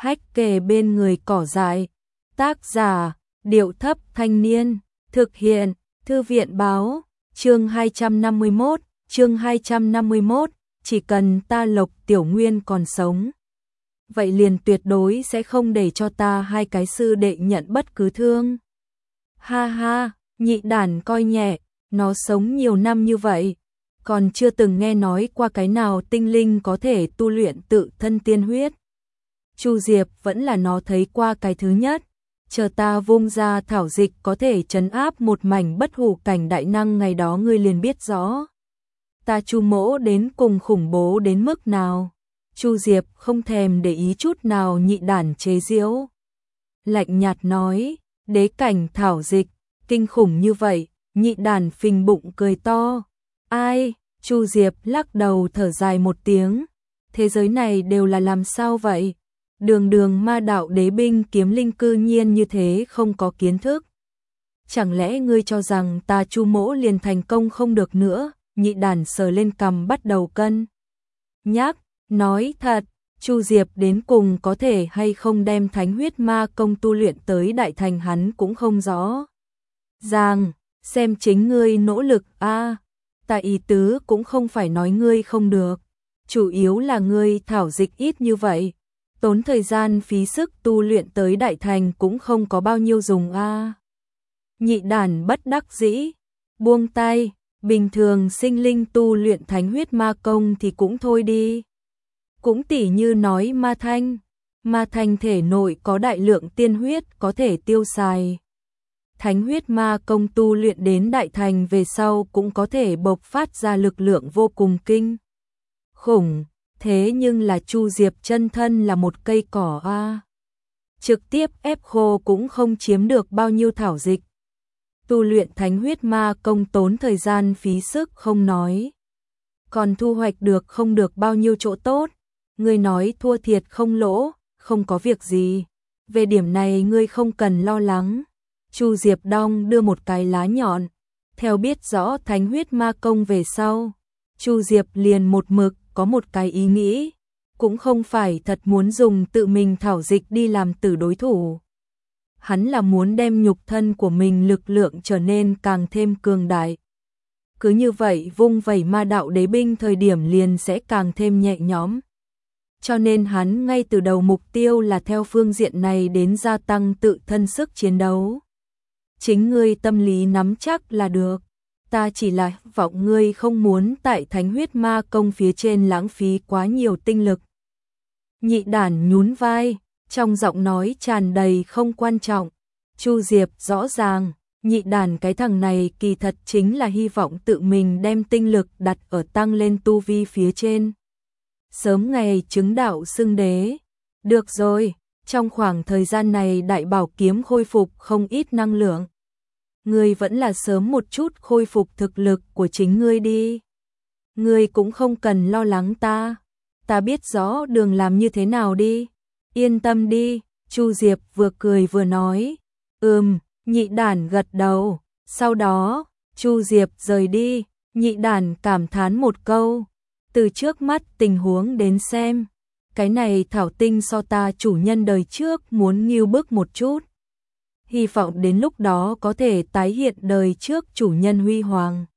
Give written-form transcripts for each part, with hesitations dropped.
hách kề bên người cỏ dại. Tác giả, Điệu Thấp Thanh Niên. Thực hiện, Thư viện báo. Chương 251, chỉ cần ta Lộc Tiểu Nguyên còn sống, vậy liền tuyệt đối sẽ không để cho ta hai cái sư đệ nhận bất cứ thương. Ha ha, nhị đản coi nhẹ, nó sống nhiều năm như vậy, còn chưa từng nghe nói qua cái nào tinh linh có thể tu luyện tự thân tiên huyết. Chu Diệp vẫn là nó thấy qua cái thứ nhất, chờ ta vung ra thảo dịch có thể trấn áp một mảnh bất hủ cảnh đại năng, ngày đó ngươi liền biết rõ. Ta Chu mỗ đến cùng khủng bố đến mức nào. Chu Diệp không thèm để ý chút nào nhị đản chế giễu. Lạnh nhạt nói, đế cảnh thảo dịch, kinh khủng như vậy, nhị đản phình bụng cười to. Ai, Chu Diệp lắc đầu thở dài một tiếng, thế giới này đều là làm sao vậy? Đường đường ma đạo đế binh kiếm linh cư nhiên như thế không có kiến thức. Chẳng lẽ ngươi cho rằng ta Chu mỗ liền thành công không được nữa? Nhị đản sờ lên cằm bắt đầu cân nhắc, nói thật, Chu Diệp đến cùng có thể hay không đem thánh huyết ma công tu luyện tới đại thành hắn cũng không rõ ràng, xem chính ngươi nỗ lực a. Ta ý tứ cũng không phải nói ngươi không được, chủ yếu là ngươi thảo dịch ít như vậy, tốn thời gian phí sức tu luyện tới đại thành cũng không có bao nhiêu dùng a. Nhị đản bất đắc dĩ, buông tay, bình thường sinh linh tu luyện thánh huyết ma công thì cũng thôi đi. Cũng tỉ như nói ma thanh thể nội có đại lượng tiên huyết có thể tiêu xài. Thánh huyết ma công tu luyện đến đại thành về sau cũng có thể bộc phát ra lực lượng vô cùng kinh khủng, thế nhưng là Chu Diệp chân thân là một cây cỏ a, trực tiếp ép khô cũng không chiếm được bao nhiêu thảo dịch. Tu luyện thánh huyết ma công tốn thời gian phí sức không nói, còn thu hoạch được không được bao nhiêu chỗ tốt. Ngươi nói thua thiệt không lỗ, không có việc gì, về điểm này ngươi không cần lo lắng. Chu Diệp đong đưa một cái lá nhọn, theo biết rõ thánh huyết ma công về sau, Chu Diệp liền một mực có một cái ý nghĩ, cũng không phải thật muốn dùng tự mình thảo dịch đi làm tử đối thủ. Hắn là muốn đem nhục thân của mình lực lượng trở nên càng thêm cường đại. Cứ như vậy vung vẩy ma đạo đế binh thời điểm liền sẽ càng thêm nhẹ nhõm. Cho nên hắn ngay từ đầu mục tiêu là theo phương diện này đến gia tăng tự thân sức chiến đấu. Chính ngươi tâm lý nắm chắc là được. Ta chỉ là vọng ngươi không muốn tại thánh huyết ma công phía trên lãng phí quá nhiều tinh lực. Nhị đản nhún vai, trong giọng nói tràn đầy không quan trọng. Chu Diệp rõ ràng, nhị đản cái thằng này kỳ thật chính là hy vọng tự mình đem tinh lực đặt ở tăng lên tu vi phía trên. Sớm ngày chứng đạo xưng đế. Được rồi, trong khoảng thời gian này đại bảo kiếm khôi phục không ít năng lượng. Ngươi vẫn là sớm một chút khôi phục thực lực của chính ngươi đi. Ngươi cũng không cần lo lắng ta. Ta biết rõ đường làm như thế nào đi. Yên tâm đi, Chu Diệp vừa cười vừa nói. Nhị đản gật đầu. Sau đó, Chu Diệp rời đi, nhị đản cảm thán một câu. Từ trước mắt tình huống đến xem, cái này thảo tinh so ta chủ nhân đời trước muốn nghiêu bức một chút. Hy vọng đến lúc đó có thể tái hiện đời trước chủ nhân huy hoàng.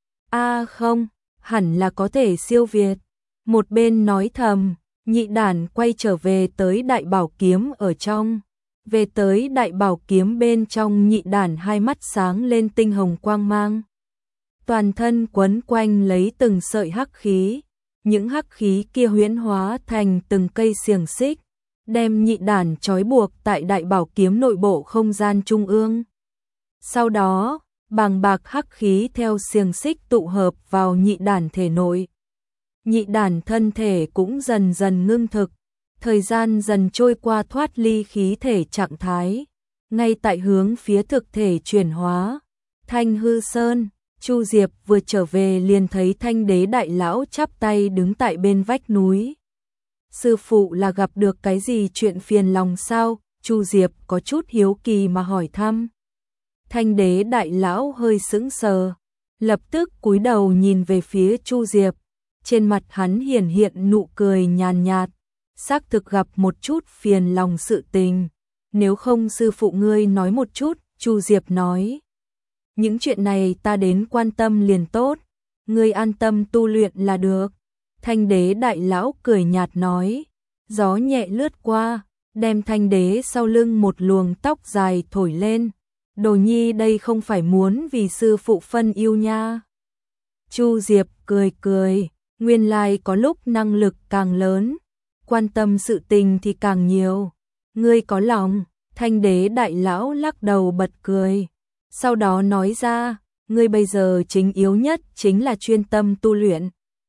Không, hẳn là có thể siêu việt. Một bên nói thầm, nhị đản quay trở về tới đại bảo kiếm ở trong. Về tới đại bảo kiếm bên trong, nhị đản hai mắt sáng lên tinh hồng quang mang. Toàn thân quấn quanh lấy từng sợi hắc khí. Những hắc khí kia huyễn hóa thành từng cây xiềng xích, đem nhị đản trói buộc tại đại bảo kiếm nội bộ không gian trung ương. Sau đó, bàng bạc hắc khí theo xiềng xích tụ hợp vào nhị đản thể nội. Nhị đản thân thể cũng dần dần ngưng thực, thời gian dần trôi qua thoát ly khí thể trạng thái, ngay tại hướng phía thực thể chuyển hóa. Thanh Hư Sơn, Chu Diệp vừa trở về liền thấy Thanh Đế đại lão chắp tay đứng tại bên vách núi. Sư phụ là gặp được cái gì chuyện phiền lòng sao? Chu Diệp có chút hiếu kỳ mà hỏi thăm. Thanh Đế đại lão hơi sững sờ, lập tức cúi đầu nhìn về phía Chu Diệp, trên mặt hắn hiển hiện nụ cười nhàn nhạt. xác thực gặp một chút phiền lòng sự tình. Nếu không sư phụ ngươi nói một chút, Chu Diệp nói. Những chuyện này ta đến quan tâm liền tốt, ngươi an tâm tu luyện là được. Thanh đế đại lão cười nhạt nói, gió nhẹ lướt qua, đem thanh đế sau lưng một luồng tóc dài thổi lên. Đồ nhi đây không phải muốn vì sư phụ phân yêu nha. Chu Diệp cười cười, nguyên lai có lúc năng lực càng lớn, quan tâm sự tình thì càng nhiều. Ngươi có lòng, thanh đế đại lão lắc đầu bật cười. Sau đó nói ra, ngươi bây giờ chính yếu nhất chính là chuyên tâm tu luyện.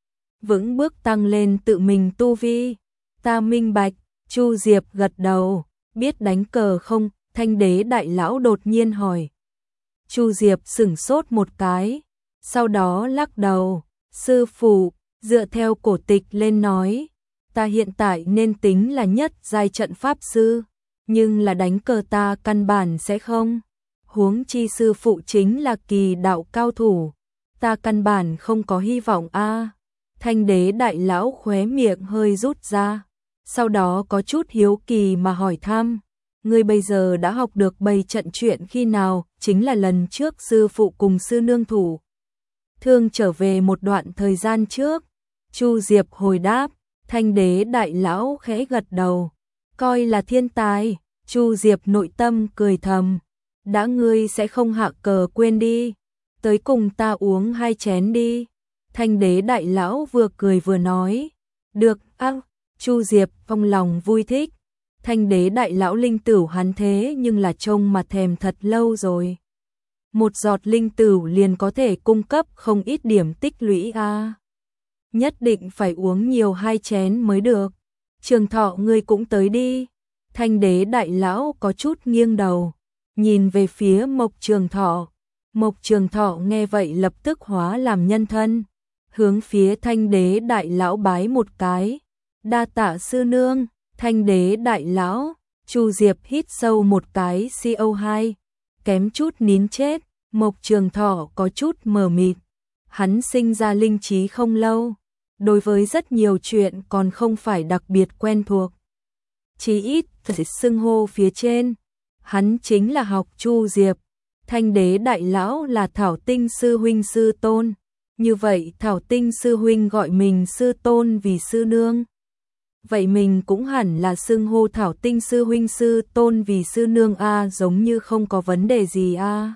Vững bước tăng lên tự mình tu vi. Ta minh bạch, Chu Diệp gật đầu, biết đánh cờ không? Thanh đế đại lão đột nhiên hỏi. Chu Diệp sửng sốt một cái, sau đó lắc đầu, sư phụ, dựa theo cổ tịch lên nói, ta hiện tại nên tính là nhất giai trận pháp sư, nhưng là đánh cờ ta căn bản sẽ không. Huống chi sư phụ chính là kỳ đạo cao thủ, ta căn bản không có hy vọng a. Thanh đế đại lão khóe miệng hơi rút ra, sau đó có chút hiếu kỳ mà hỏi thăm. Ngươi bây giờ đã học được bày trận chuyện khi nào? Chính là lần trước sư phụ cùng sư nương thủ thương trở về một đoạn thời gian trước. Chu Diệp hồi đáp. Thanh đế đại lão khẽ gật đầu, coi là thiên tài. Chu Diệp nội tâm cười thầm, đã ngươi sẽ không hạ cờ quên đi, tới cùng ta uống 2 chén đi. Thanh đế đại lão vừa cười vừa nói, được. Chu Diệp trong lòng vui thích. Thanh đế đại lão linh tửu hắn thế nhưng là trông mà thèm thật lâu rồi. Một giọt linh tửu liền có thể cung cấp không ít điểm tích lũy a. Nhất định phải uống nhiều 2 chén mới được. Trường Thọ ngươi cũng tới đi. Thanh đế đại lão có chút nghiêng đầu, nhìn về phía Mộc Trường Thọ. Mộc Trường Thọ nghe vậy lập tức hóa làm nhân thân, hướng phía thanh đế đại lão bái một cái. Đa tạ sư nương. Thanh đế đại lão. Chu Diệp hít sâu một cái CO2, kém chút nín chết. Mộc Trường Thọ có chút mờ mịt, hắn sinh ra linh trí không lâu, đối với rất nhiều chuyện còn không phải đặc biệt quen thuộc. Chí ít xưng hô phía trên, hắn chính là học Chu Diệp. Thanh đế đại lão là Thảo Tinh sư huynh sư tôn, như vậy Thảo Tinh sư huynh gọi mình sư tôn vì sư nương, vậy mình cũng hẳn là xưng hô Thảo Tinh sư huynh sư tôn vì sư nương a, giống như không có vấn đề gì a.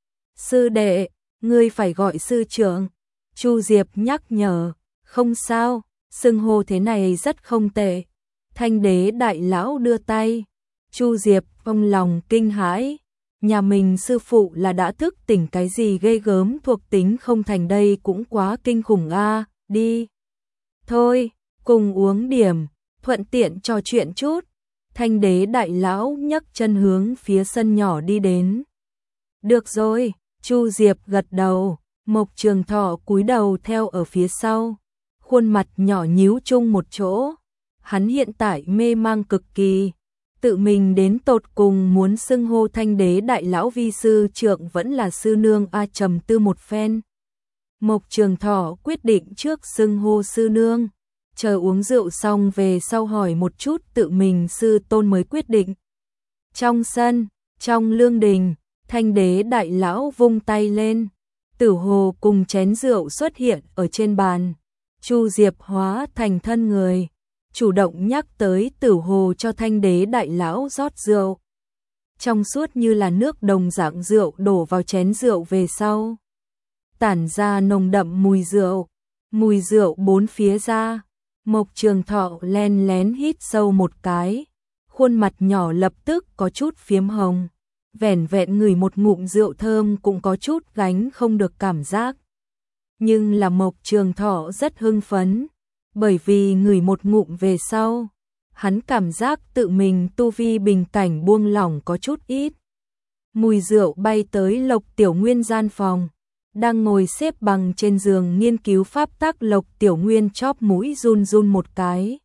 Sư đệ, ngươi phải gọi sư trưởng. Chu Diệp nhắc nhở, không sao, xưng hô thế này rất không tệ. Thanh đế đại lão đưa tay. Chu Diệp trong lòng kinh hãi, nhà mình sư phụ là đã thức tỉnh cái gì ghê gớm thuộc tính không thành, đây cũng quá kinh khủng a. Đi thôi, cùng uống điểm, thuận tiện trò chuyện chút. Thanh đế đại lão nhấc chân hướng phía sân nhỏ đi đến. Được rồi. Chu Diệp gật đầu. Mộc Trường Thọ cúi đầu theo ở phía sau, khuôn mặt nhỏ nhíu chung một chỗ. Hắn hiện tại mê mang cực kỳ, tự mình đến tột cùng muốn xưng hô thanh đế đại lão vi sư trưởng vẫn là sư nương a. Trầm tư một phen, Mộc Trường Thọ quyết định trước xưng hô sư nương, chờ uống rượu xong về sau hỏi một chút tự mình sư tôn mới quyết định. Trong sân, trong lương đình, thanh đế đại lão vung tay lên, tử hồ cùng chén rượu xuất hiện ở trên bàn. Chu Diệp hóa thành thân người, chủ động nhắc tới tử hồ cho thanh đế đại lão rót rượu. Trong suốt như là nước đồng dạng rượu đổ vào chén rượu về sau, tản ra nồng đậm mùi rượu bốn phía ra. Mộc Trường Thọ len lén hít sâu một cái, khuôn mặt nhỏ lập tức có chút phiếm hồng. Vẻn vẹn ngửi một ngụm rượu thơm cũng có chút gánh không được cảm giác. Nhưng là Mộc Trường Thọ rất hưng phấn, bởi vì ngửi một ngụm về sau, hắn cảm giác tự mình tu vi bình cảnh buông lỏng có chút ít. Mùi rượu bay tới Lộc Tiểu Nguyên gian phòng, đang ngồi xếp bằng trên giường nghiên cứu pháp tắc. Lộc Tiểu Nguyên chóp mũi run run một cái.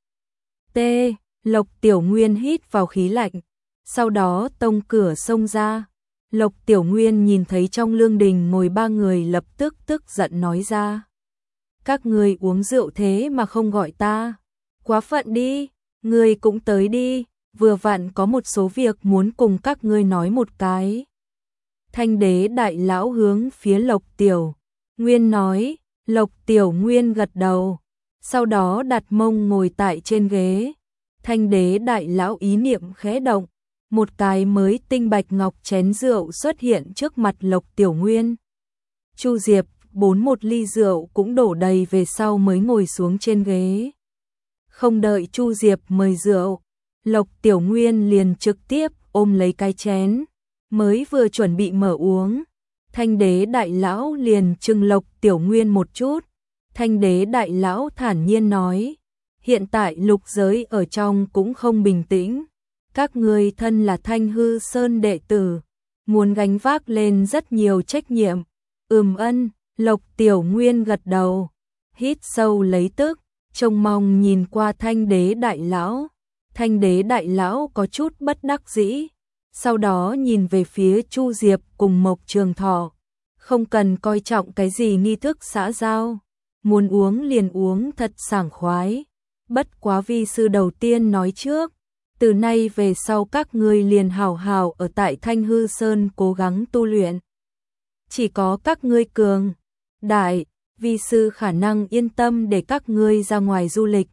Lộc Tiểu Nguyên hít vào khí lạnh, sau đó tông cửa xông ra. Lộc Tiểu Nguyên nhìn thấy trong lương đình ngồi 3 người lập tức tức giận nói ra. Các người uống rượu thế mà không gọi ta, quá phận đi. Ngươi cũng tới đi, vừa vặn có một số việc muốn cùng các ngươi nói một cái. Thanh đế đại lão hướng phía Lộc Tiểu Nguyên nói, Lộc Tiểu Nguyên gật đầu, sau đó đặt mông ngồi tại trên ghế. Thanh đế đại lão ý niệm khẽ động, một cái mới tinh bạch ngọc chén rượu xuất hiện trước mặt Lộc Tiểu Nguyên. Chu Diệp một ly rượu cũng đổ đầy về sau mới ngồi xuống trên ghế. Không đợi Chu Diệp mời rượu, Lộc Tiểu Nguyên liền trực tiếp ôm lấy cái chén, mới vừa chuẩn bị mở uống. Thanh đế đại lão liền trừng Lộc Tiểu Nguyên một chút. Thanh đế đại lão thản nhiên nói, hiện tại lục giới ở trong cũng không bình tĩnh. Các ngươi thân là Thanh Hư Sơn đệ tử, muốn gánh vác lên rất nhiều trách nhiệm. Ân, Lộc Tiểu Nguyên gật đầu, hít sâu lấy tức, trông mong nhìn qua thanh đế đại lão. Thanh đế đại lão có chút bất đắc dĩ, sau đó nhìn về phía Chu Diệp cùng Mộc Trường Thọ, không cần coi trọng cái gì nghi thức xã giao, muốn uống liền uống thật sảng khoái. Bất quá vi sư đầu tiên nói trước, từ nay về sau các ngươi liền hào hào ở tại Thanh Hư Sơn cố gắng tu luyện. Chỉ có các ngươi cường đại, vi sư khả năng yên tâm để các ngươi ra ngoài du lịch.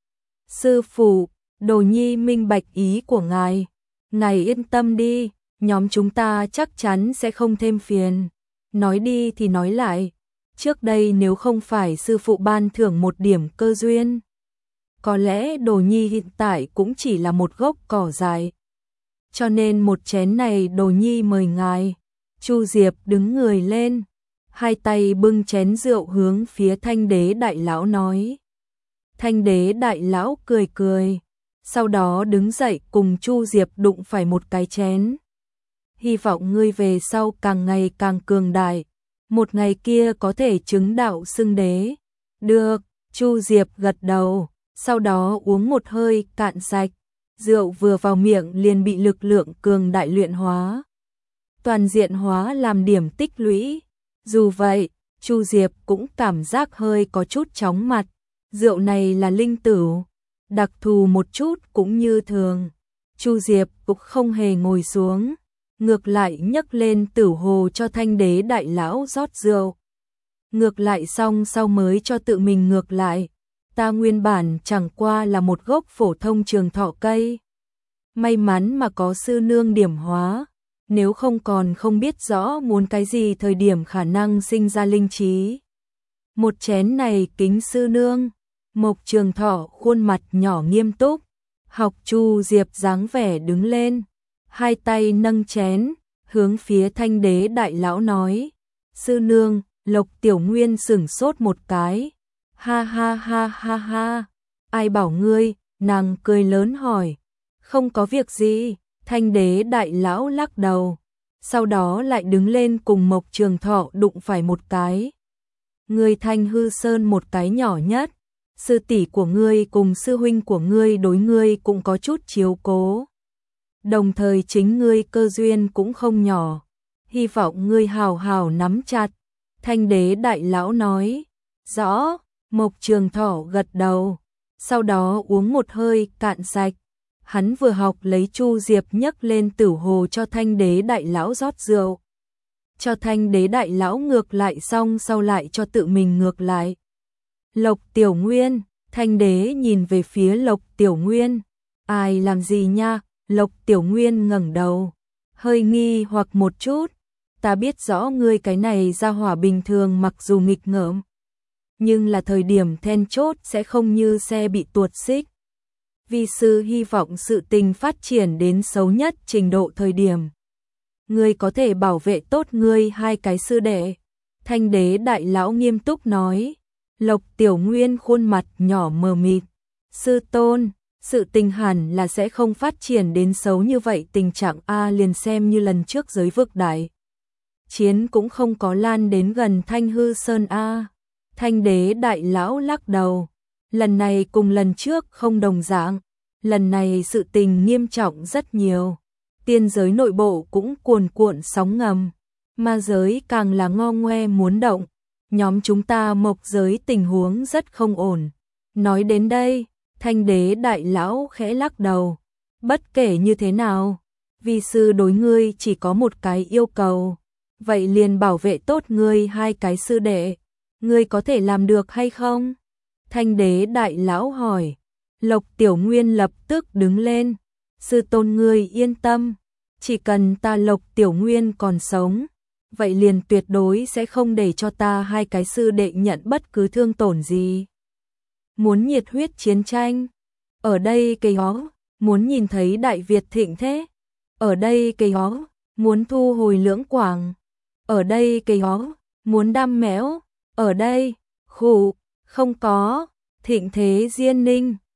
Sư phụ, Đồ Nhi minh bạch ý của ngài. Ngài yên tâm đi, nhóm chúng ta chắc chắn sẽ không thêm phiền. Nói đi thì nói lại, trước đây nếu không phải sư phụ ban thưởng một điểm cơ duyên, có lẽ Đồ Nhi hiện tại cũng chỉ là một gốc cỏ dại. Cho nên một chén này Đồ Nhi mời ngài. Chu Diệp đứng người lên, hai tay bưng chén rượu hướng phía thanh đế đại lão nói. Thanh đế đại lão cười cười, sau đó đứng dậy cùng Chu Diệp đụng phải một cái chén. Hy vọng ngươi về sau càng ngày càng cường đại, một ngày kia có thể chứng đạo xưng đế. Được, Chu Diệp gật đầu, sau đó uống một hơi cạn sạch, rượu vừa vào miệng liền bị lực lượng cường đại luyện hóa. Toàn diện hóa làm điểm tích lũy. Dù vậy, Chu Diệp cũng cảm giác hơi có chút chóng mặt. Rượu này là linh tửu, đặc thù một chút cũng như thường. Chu Diệp cũng không hề ngồi xuống, ngược lại nhấc lên tửu hồ cho thanh đế đại lão rót rượu. Ngược lại xong sau mới cho tự mình ngược lại. Ta nguyên bản chẳng qua là một gốc phổ thông trường thọ cây. May mắn mà có sư nương điểm hóa. Nếu không còn không biết rõ muốn cái gì thời điểm khả năng sinh ra linh trí. Một chén này kính sư nương. Mộc Trường Thọ khuôn mặt nhỏ nghiêm túc, học Chu Diệp dáng vẻ đứng lên, hai tay nâng chén, hướng phía thanh đế đại lão nói. Sư nương, Lộc Tiểu Nguyên sửng sốt một cái. Ha ha ha ha ha, ai bảo ngươi, nàng cười lớn hỏi. Không có việc gì. Thanh đế đại lão lắc đầu, sau đó lại đứng lên cùng Mộc Trường Thọ đụng phải một cái. Ngươi Thanh Hư Sơn một cái nhỏ nhất, sư tỷ của ngươi cùng sư huynh của ngươi đối ngươi cũng có chút chiếu cố. Đồng thời chính ngươi cơ duyên cũng không nhỏ, hy vọng ngươi hào hào nắm chặt. Thanh đế đại lão nói. Rõ, Mộc Trường Thọ gật đầu, sau đó uống một hơi cạn sạch. Hắn vừa học lấy Chu Diệp nhấc lên tửu hồ cho thanh đế đại lão rót rượu. Cho thanh đế đại lão ngược lại xong sau lại cho tự mình ngược lại. Lộc Tiểu Nguyên, thanh đế nhìn về phía Lộc Tiểu Nguyên. Ai làm gì nha? Lộc Tiểu Nguyên ngẩng đầu, hơi nghi hoặc một chút. Ta biết rõ ngươi cái này ra hỏa bình thường mặc dù nghịch ngợm, nhưng là thời điểm then chốt sẽ không như xe bị tuột xích. Vi sư hy vọng sự tình phát triển đến xấu nhất trình độ thời điểm. Ngươi có thể bảo vệ tốt ngươi hai cái sư đệ. Thanh đế đại lão nghiêm túc nói. Lộc Tiểu Nguyên khuôn mặt nhỏ mờ mịt. Sư tôn, sự tình hẳn là sẽ không phát triển đến xấu như vậy, tình trạng A liền xem như lần trước giới vực đại chiến cũng không có lan đến gần Thanh Hư Sơn A. Thanh đế đại lão lắc đầu. Lần này cùng lần trước không đồng dạng, lần này sự tình nghiêm trọng rất nhiều. Tiên giới nội bộ cũng cuồn cuộn sóng ngầm, ma giới càng là ngo ngoe muốn động. Nhóm chúng ta Mộc giới tình huống rất không ổn. Nói đến đây, Thanh đế đại lão khẽ lắc đầu. Bất kể như thế nào, vi sư đối ngươi chỉ có một cái yêu cầu. Vậy liền bảo vệ tốt ngươi hai cái sư đệ. Ngươi có thể làm được hay không? Thanh đế đại lão hỏi. Lộc Tiểu Nguyên lập tức đứng lên. Sư tôn ngươi yên tâm. Chỉ cần ta Lộc Tiểu Nguyên còn sống, vậy liền tuyệt đối sẽ không để cho ta hai cái sư đệ nhận bất cứ thương tổn gì. Muốn nhiệt huyết chiến tranh? Ở đây cây hó. Muốn nhìn thấy Đại Việt thịnh thế? Ở đây cây hó. Muốn thu hồi Lưỡng Quảng? Ở đây cây hó. Muốn đam mẽo? Ở đây, khụ, không có. Thịnh thế Diên Ninh.